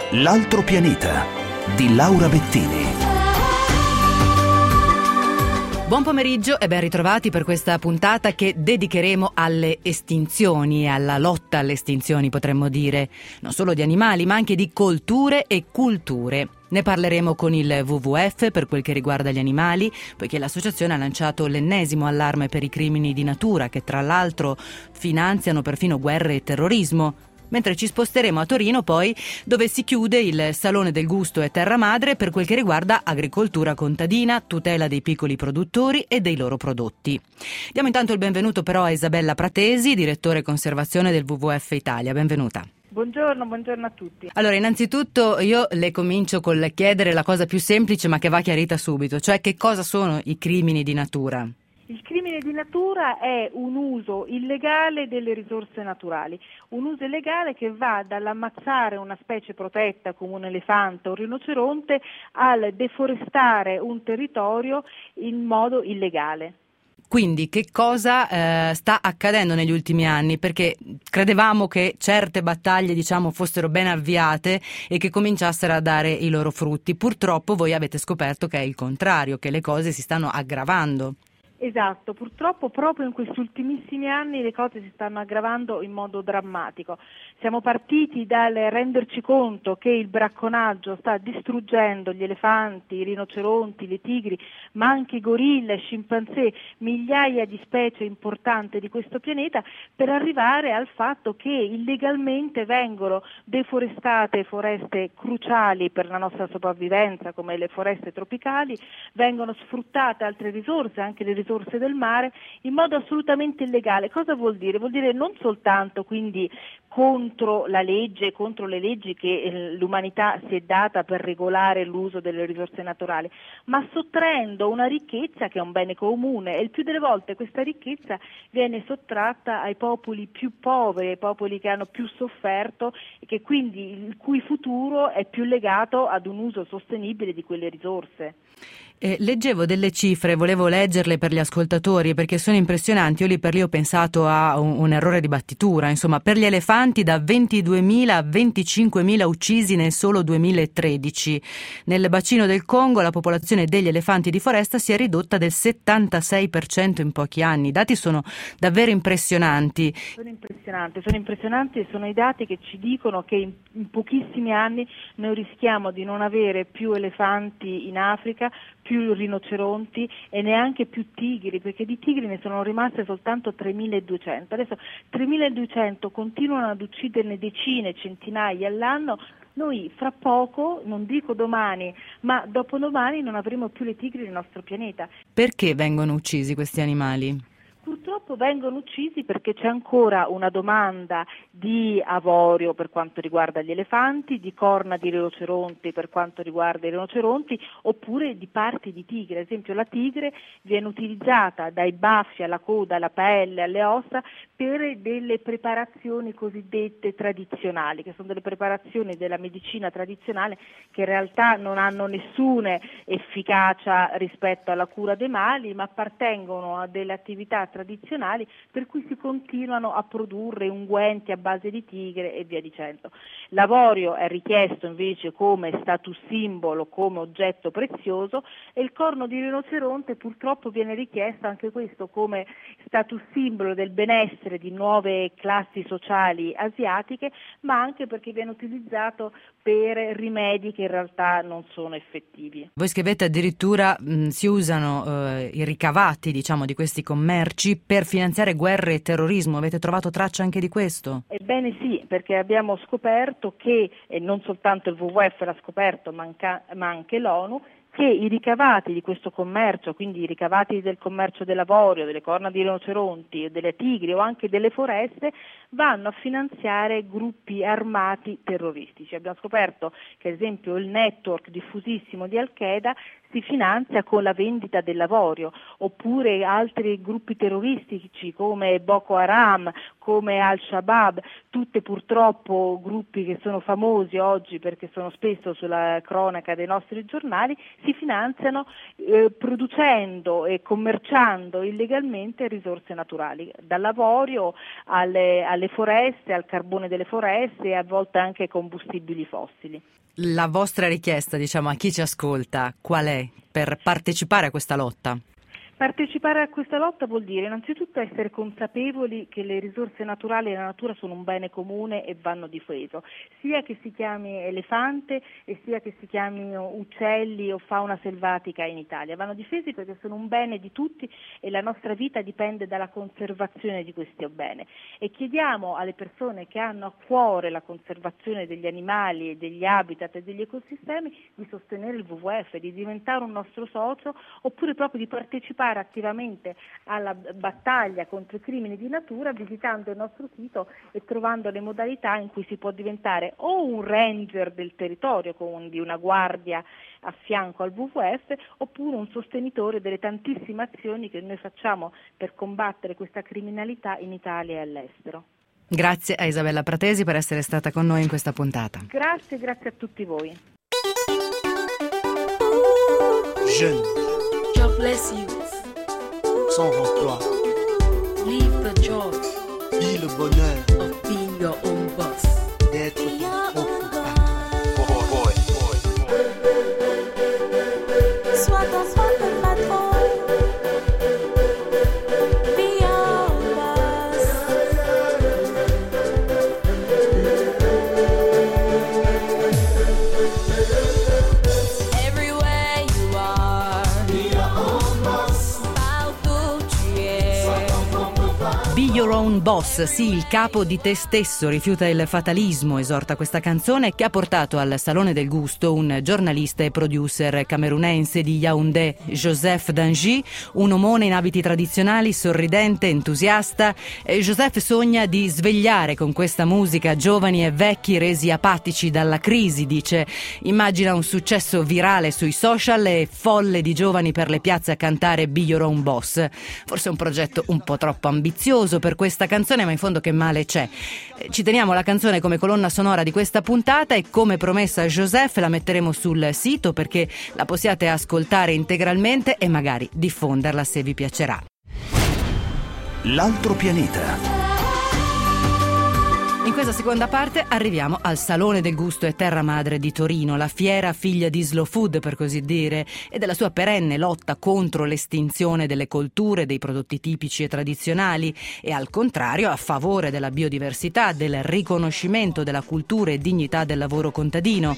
L'altro pianeta di Laura Bettini. Buon pomeriggio e ben ritrovati per questa puntata che dedicheremo alle estinzioni e alla lotta alle estinzioni, potremmo dire, non solo di animali ma anche di colture e culture. Ne parleremo con il WWF per quel che riguarda gli animali, poiché l'associazione ha lanciato l'ennesimo allarme per i crimini di natura che tra l'altro finanziano perfino guerre e terrorismo. Mentre ci sposteremo a Torino poi, dove si chiude il Salone del Gusto e Terra Madre per quel che riguarda agricoltura contadina, tutela dei piccoli produttori e dei loro prodotti. Diamo intanto il benvenuto però a Isabella Pratesi, direttore conservazione del WWF Italia. Benvenuta. Buongiorno a tutti. Allora, innanzitutto io le comincio col chiedere la cosa più semplice ma che va chiarita subito, cioè che cosa sono i crimini di natura? Il crimine di natura è un uso illegale delle risorse naturali, un uso illegale che va dall'ammazzare una specie protetta come un elefante o un rinoceronte al deforestare un territorio in modo illegale. Quindi che cosa sta accadendo negli ultimi anni? Perché credevamo che certe battaglie, fossero ben avviate e che cominciassero a dare i loro frutti. Purtroppo voi avete scoperto che è il contrario, che le cose si stanno aggravando. Esatto, purtroppo proprio in questi ultimissimi anni le cose si stanno aggravando in modo drammatico. Siamo partiti dal renderci conto che il bracconaggio sta distruggendo gli elefanti, i rinoceronti, le tigri, ma anche i gorilla, i scimpanzé, migliaia di specie importanti di questo pianeta, per arrivare al fatto che illegalmente vengono deforestate foreste cruciali per la nostra sopravvivenza, come le foreste tropicali, vengono sfruttate altre risorse, anche le risorse del mare, in modo assolutamente illegale. Cosa vuol dire? Vuol dire non soltanto quindi contro la legge, contro le leggi che l'umanità si è data per regolare l'uso delle risorse naturali, ma sottraendo una ricchezza che è un bene comune, e il più delle volte questa ricchezza viene sottratta ai popoli più poveri, ai popoli che hanno più sofferto e che quindi il cui futuro è più legato ad un uso sostenibile di quelle risorse. Leggevo delle cifre, volevo leggerle per gli ascoltatori perché sono impressionanti. Io lì per lì ho pensato a un errore di battitura. Insomma, per gli elefanti da 22.000 a 25.000 uccisi nel solo 2013. Nel bacino del Congo la popolazione degli elefanti di foresta si è ridotta del 76% in pochi anni. I dati sono davvero impressionanti. Sono impressionanti e sono i dati che ci dicono che in pochissimi anni noi rischiamo di non avere più elefanti in Africa, più rinoceronti e neanche più tigri, perché di tigri ne sono rimaste soltanto 3.200. Adesso 3.200 continuano ad ucciderne decine, centinaia all'anno. Noi fra poco, non dico domani, ma dopodomani non avremo più le tigri nel nostro pianeta. Perché vengono uccisi questi animali? Purtroppo vengono uccisi perché c'è ancora una domanda di avorio per quanto riguarda gli elefanti, di corna di rinoceronti per quanto riguarda i rinoceronti, oppure di parti di tigre. Ad esempio la tigre viene utilizzata dai baffi alla coda, alla pelle, alle ossa per delle preparazioni cosiddette tradizionali, che sono delle preparazioni della medicina tradizionale che in realtà non hanno nessuna efficacia rispetto alla cura dei mali, ma appartengono a delle attività tradizionali per cui si continuano a produrre unguenti a base di tigre e via dicendo. L'avorio è richiesto invece come status simbolo, come oggetto prezioso, e il corno di rinoceronte purtroppo viene richiesto anche questo come status simbolo del benessere di nuove classi sociali asiatiche, ma anche perché viene utilizzato per rimedi che in realtà non sono effettivi. Voi scrivete addirittura si usano i ricavati di questi commerci per finanziare guerre e terrorismo. Avete trovato traccia anche di questo? Ebbene sì, perché abbiamo scoperto che, e non soltanto il WWF l'ha scoperto, ma anche l'ONU, che i ricavati di questo commercio, quindi i ricavati del commercio dell'avorio, delle corna di rinoceronti, delle tigri o anche delle foreste, vanno a finanziare gruppi armati terroristici. Abbiamo scoperto che ad esempio il network diffusissimo di Al-Qaeda si finanzia con la vendita dell'avorio, oppure altri gruppi terroristici come Boko Haram, come Al-Shabaab, tutte purtroppo gruppi che sono famosi oggi perché sono spesso sulla cronaca dei nostri giornali, si finanziano producendo e commerciando illegalmente risorse naturali, dall'avorio alle foreste, al carbone delle foreste e a volte anche ai combustibili fossili. La vostra richiesta, a chi ci ascolta, qual è per partecipare a questa lotta? Partecipare a questa lotta vuol dire innanzitutto essere consapevoli che le risorse naturali e la natura sono un bene comune e vanno difeso, sia che si chiami elefante e sia che si chiamino uccelli o fauna selvatica in Italia. Vanno difesi perché sono un bene di tutti e la nostra vita dipende dalla conservazione di questo bene. E chiediamo alle persone che hanno a cuore la conservazione degli animali e degli habitat e degli ecosistemi di sostenere il WWF, di diventare un nostro socio oppure proprio di partecipare attivamente alla battaglia contro i crimini di natura visitando il nostro sito e trovando le modalità in cui si può diventare o un ranger del territorio, quindi una guardia a fianco al WWF, oppure un sostenitore delle tantissime azioni che noi facciamo per combattere questa criminalità in Italia e all'estero. Grazie a Isabella Pratesi per essere stata con noi in questa puntata. Grazie a tutti voi. Jeune, Jobless youth, sans emploi, leave the job vis le bonheur of being your own boss. d'être ton propre patron. Sois ton propre patron. Be your boss. Everywhere you are, be your own boss. Partout tu es. Be Your Own Boss, sì, il capo di te stesso, rifiuta il fatalismo, esorta questa canzone che ha portato al Salone del Gusto un giornalista e producer camerunense di Yaoundé, Joseph Dangy, un omone in abiti tradizionali, sorridente, entusiasta. Joseph sogna di svegliare con questa musica giovani e vecchi resi apatici dalla crisi, dice. Immagina un successo virale sui social e folle di giovani per le piazze a cantare Be Your Own Boss. Forse un progetto un po' troppo ambizioso per questa canzone, ma in fondo che male c'è. Ci teniamo la canzone come colonna sonora di questa puntata e come promessa a Joseph la metteremo sul sito perché la possiate ascoltare integralmente e magari diffonderla se vi piacerà. L'altro pianeta. In questa seconda parte arriviamo al Salone del Gusto e Terra Madre di Torino, la fiera figlia di Slow Food per così dire e della sua perenne lotta contro l'estinzione delle colture, dei prodotti tipici e tradizionali e al contrario a favore della biodiversità, del riconoscimento della cultura e dignità del lavoro contadino.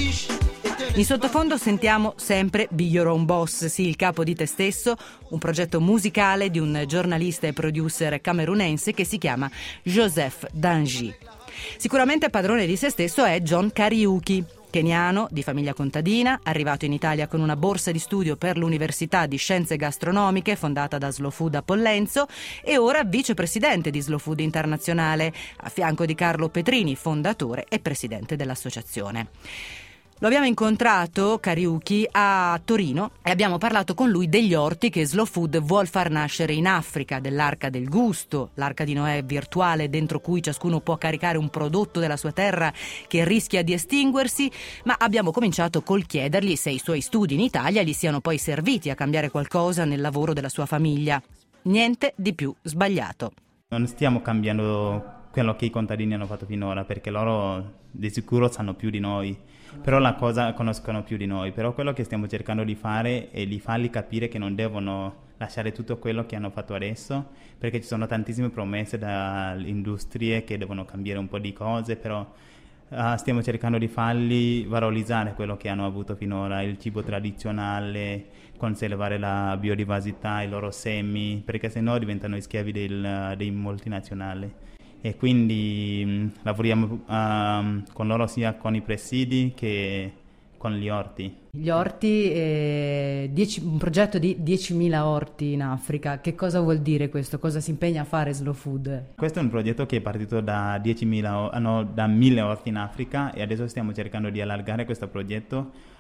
In sottofondo sentiamo sempre Be Your Own Boss, sì, il capo di te stesso, un progetto musicale di un giornalista e producer camerunense che si chiama Joseph Dangy. Sicuramente padrone di se stesso è John Kariuki, keniano di famiglia contadina, arrivato in Italia con una borsa di studio per l'Università di Scienze Gastronomiche fondata da Slow Food a Pollenzo e ora vicepresidente di Slow Food Internazionale, a fianco di Carlo Petrini, fondatore e presidente dell'associazione. Lo abbiamo incontrato, Kariuki, a Torino e abbiamo parlato con lui degli orti che Slow Food vuol far nascere in Africa, dell'Arca del Gusto, l'arca di Noè virtuale dentro cui ciascuno può caricare un prodotto della sua terra che rischia di estinguersi, ma abbiamo cominciato col chiedergli se i suoi studi in Italia gli siano poi serviti a cambiare qualcosa nel lavoro della sua famiglia. Niente di più sbagliato. Non stiamo cambiando quello che i contadini hanno fatto finora, perché loro di sicuro sanno più di noi, però la cosa conoscono più di noi, però quello che stiamo cercando di fare è di farli capire che non devono lasciare tutto quello che hanno fatto adesso, perché ci sono tantissime promesse dalle industrie che devono cambiare un po' di cose, però stiamo cercando di farli valorizzare quello che hanno avuto finora, il cibo tradizionale, conservare la biodiversità, i loro semi, perché sennò diventano schiavi dei multinazionali. E quindi lavoriamo con loro sia con i presidi che con gli orti. Gli orti, un progetto di 10.000 orti in Africa. Che cosa vuol dire questo? Cosa si impegna a fare Slow Food? Questo è un progetto che è partito da 1.000 orti in Africa e adesso stiamo cercando di allargare questo progetto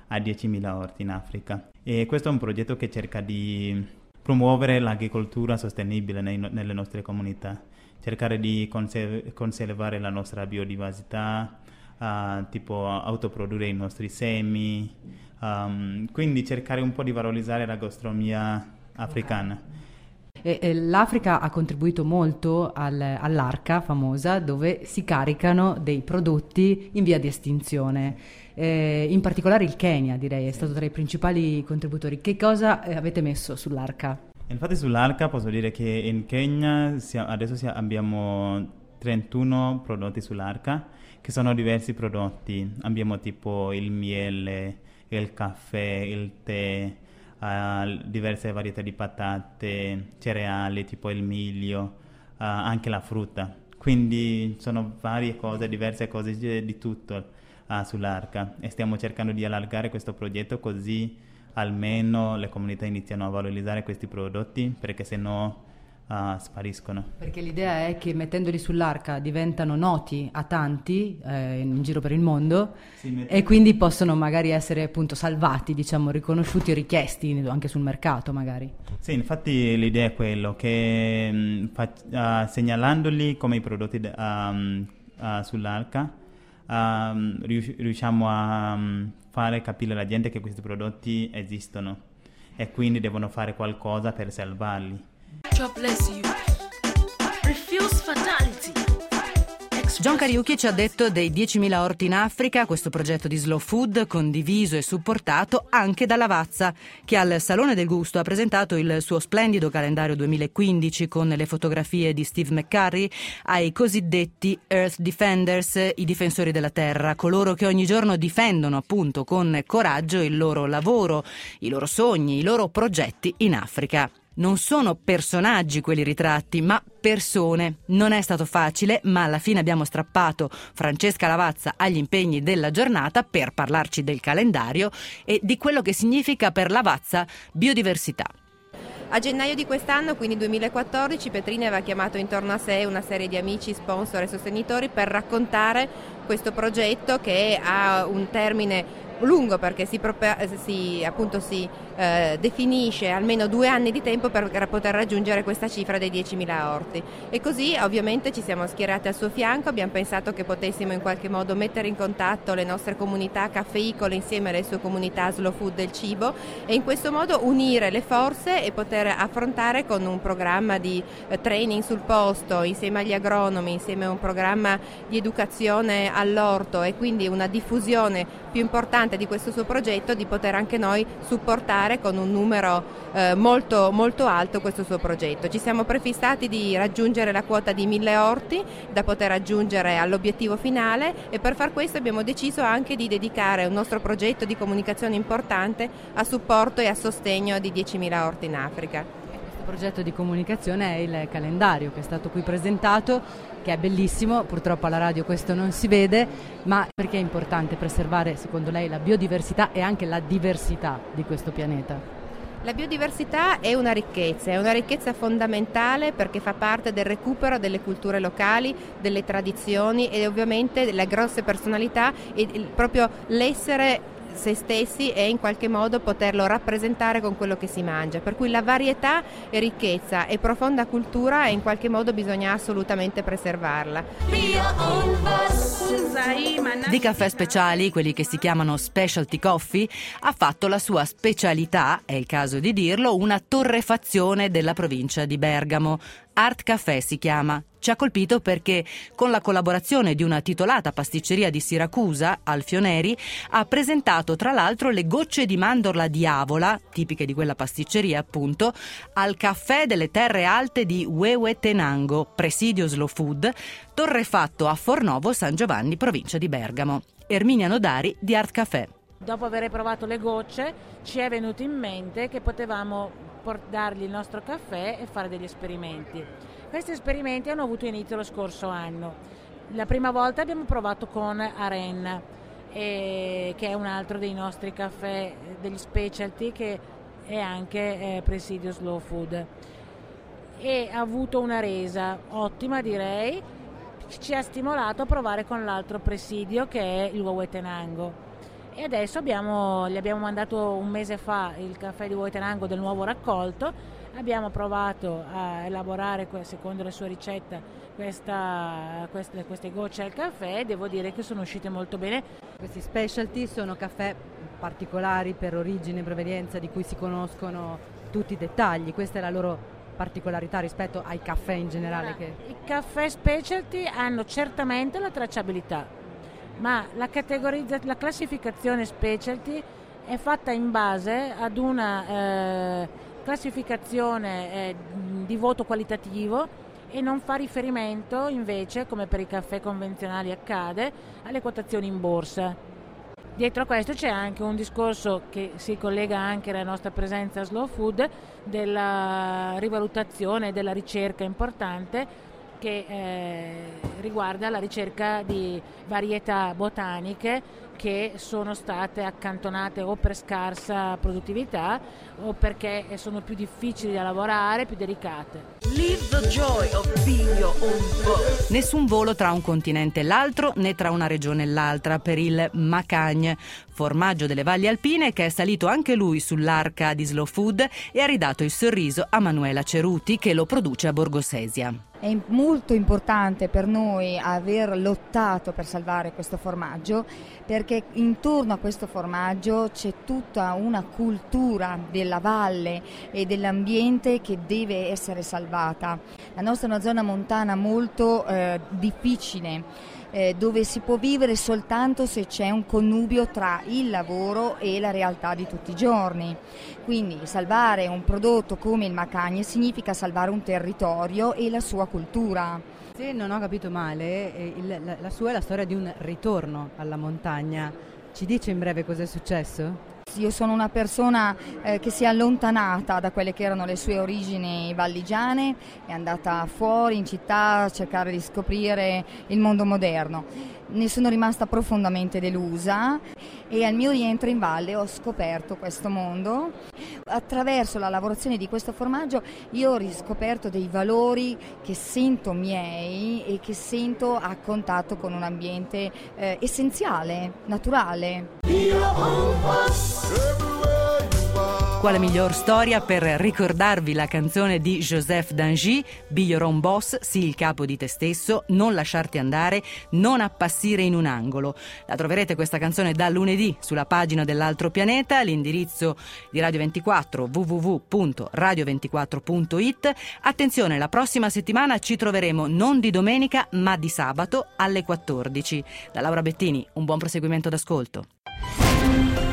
a 10.000 orti in Africa. E questo è un progetto che cerca di promuovere l'agricoltura sostenibile nelle nostre comunità, cercare di conservare la nostra biodiversità, tipo autoprodurre i nostri semi, quindi cercare un po' di valorizzare la gastronomia africana. L'Africa ha contribuito molto all'Arca famosa, dove si caricano dei prodotti in via di estinzione. In particolare il Kenya, direi, è stato tra i principali contributori. Che cosa avete messo sull'Arca? Infatti sull'Arca posso dire che in Kenya adesso abbiamo 31 prodotti sull'Arca, che sono diversi prodotti. Abbiamo tipo il miele, il caffè, il tè, diverse varietà di patate, cereali tipo il miglio, anche la frutta. Quindi sono varie cose, diverse cose di tutto sull'Arca, e stiamo cercando di allargare questo progetto così almeno le comunità iniziano a valorizzare questi prodotti, perché sennò spariscono. Perché l'idea è che mettendoli sull'Arca diventano noti a tanti in giro per il mondo, e quindi possono magari essere appunto salvati, diciamo, riconosciuti e richiesti anche sul mercato magari. Sì, infatti l'idea è quello che segnalandoli come i prodotti sull'Arca riusciamo a fare capire alla gente che questi prodotti esistono e quindi devono fare qualcosa per salvarli. God bless you. Refuse fatality. John Kariuki ci ha detto dei 10.000 orti in Africa, questo progetto di Slow Food condiviso e supportato anche da Lavazza, che al Salone del Gusto ha presentato il suo splendido calendario 2015 con le fotografie di Steve McCurry ai cosiddetti Earth Defenders, i difensori della terra, coloro che ogni giorno difendono appunto con coraggio il loro lavoro, i loro sogni, i loro progetti in Africa. Non sono personaggi quelli ritratti, ma persone. Non è stato facile, ma alla fine abbiamo strappato Francesca Lavazza agli impegni della giornata per parlarci del calendario e di quello che significa per Lavazza biodiversità. A gennaio di quest'anno, quindi 2014, Petrini aveva chiamato intorno a sé una serie di amici, sponsor e sostenitori per raccontare questo progetto, che ha un termine lungo perché si definisce almeno 2 anni di tempo per poter raggiungere questa cifra dei 10.000 orti, e così ovviamente ci siamo schierati al suo fianco. Abbiamo pensato che potessimo in qualche modo mettere in contatto le nostre comunità caffeicole insieme alle sue comunità slow food del cibo, e in questo modo unire le forze e poter affrontare con un programma di training sul posto insieme agli agronomi, insieme a un programma di educazione all'orto e quindi una diffusione più importante di questo suo progetto, di poter anche noi supportare con un numero molto, molto alto questo suo progetto. Ci siamo prefissati di raggiungere la quota di 1.000 orti da poter raggiungere all'obiettivo finale, e per far questo abbiamo deciso anche di dedicare un nostro progetto di comunicazione importante a supporto e a sostegno di 10.000 orti in Africa. Questo progetto di comunicazione è il calendario che è stato qui presentato, che è bellissimo. Purtroppo alla radio questo non si vede, ma perché è importante preservare, secondo lei, la biodiversità e anche la diversità di questo pianeta? La biodiversità è una ricchezza fondamentale, perché fa parte del recupero delle culture locali, delle tradizioni e ovviamente delle grosse personalità, e proprio l'essere se stessi e in qualche modo poterlo rappresentare con quello che si mangia, per cui la varietà è ricchezza e profonda cultura, e in qualche modo bisogna assolutamente preservarla. Di caffè speciali, quelli che si chiamano specialty coffee, ha fatto la sua specialità, è il caso di dirlo, una torrefazione della provincia di Bergamo. Art Café si chiama. Ci ha colpito perché con la collaborazione di una titolata pasticceria di Siracusa, Alfioneri, ha presentato tra l'altro le gocce di mandorla di Avola, tipiche di quella pasticceria appunto, al caffè delle terre alte di Huehuetenango, presidio Slow Food, torrefatto a Fornovo San Giovanni, provincia di Bergamo. Erminia Nodari di Art Café. Dopo aver provato le gocce ci è venuto in mente che potevamo dargli il nostro caffè e fare degli esperimenti. Questi esperimenti hanno avuto inizio lo scorso anno. La prima volta abbiamo provato con Arenna, che è un altro dei nostri caffè, degli specialty, che è anche presidio Slow Food, e ha avuto una resa ottima, direi. Ci ha stimolato a provare con l'altro presidio, che è il Huehuetenango. e adesso gli abbiamo mandato un mese fa il caffè di Buontenango del nuovo raccolto. Abbiamo provato a elaborare secondo la sua ricetta queste gocce al caffè e devo dire che sono uscite molto bene. Questi specialty sono caffè particolari per origine e provenienza di cui si conoscono tutti i dettagli, questa è la loro particolarità rispetto ai caffè in generale. I caffè specialty hanno certamente la tracciabilità, ma la classificazione specialty è fatta in base ad una classificazione di voto qualitativo e non fa riferimento invece, come per i caffè convenzionali accade, alle quotazioni in borsa. Dietro a questo c'è anche un discorso che si collega anche alla nostra presenza a Slow Food, della rivalutazione, della ricerca importante che riguarda la ricerca di varietà botaniche che sono state accantonate o per scarsa produttività o perché sono più difficili da lavorare, più delicate. Live the joy of being your own boss. Nessun volo tra un continente e l'altro, né tra una regione e l'altra per il Macagne, formaggio delle valli alpine che è salito anche lui sull'arca di Slow Food e ha ridato il sorriso a Manuela Ceruti che lo produce a Borgosesia. È molto importante per noi aver lottato per salvare questo formaggio perché intorno a questo formaggio c'è tutta una cultura della valle e dell'ambiente che deve essere salvata. La nostra è una zona montana molto difficile, dove si può vivere soltanto se c'è un connubio tra il lavoro e la realtà di tutti i giorni. Quindi salvare un prodotto come il Macagne significa salvare un territorio e la sua cultura. Se non ho capito male, la sua è la storia di un ritorno alla montagna. Ci dice in breve cosa è successo? Io sono una persona che si è allontanata da quelle che erano le sue origini valligiane, è andata fuori in città a cercare di scoprire il mondo moderno. Ne sono rimasta profondamente delusa e al mio rientro in valle ho scoperto questo mondo. Attraverso la lavorazione di questo formaggio io ho riscoperto dei valori che sento miei e che sento a contatto con un ambiente essenziale, naturale. Quale miglior storia per ricordarvi la canzone di Joseph Dangy, Be Your Own Boss, sii il capo di te stesso, non lasciarti andare, non appassire in un angolo. La troverete questa canzone da lunedì sulla pagina dell'Altro Pianeta, l'indirizzo di Radio 24 www.radio24.it. Attenzione, la prossima settimana ci troveremo non di domenica ma di sabato alle 14. Da Laura Bettini, un buon proseguimento d'ascolto.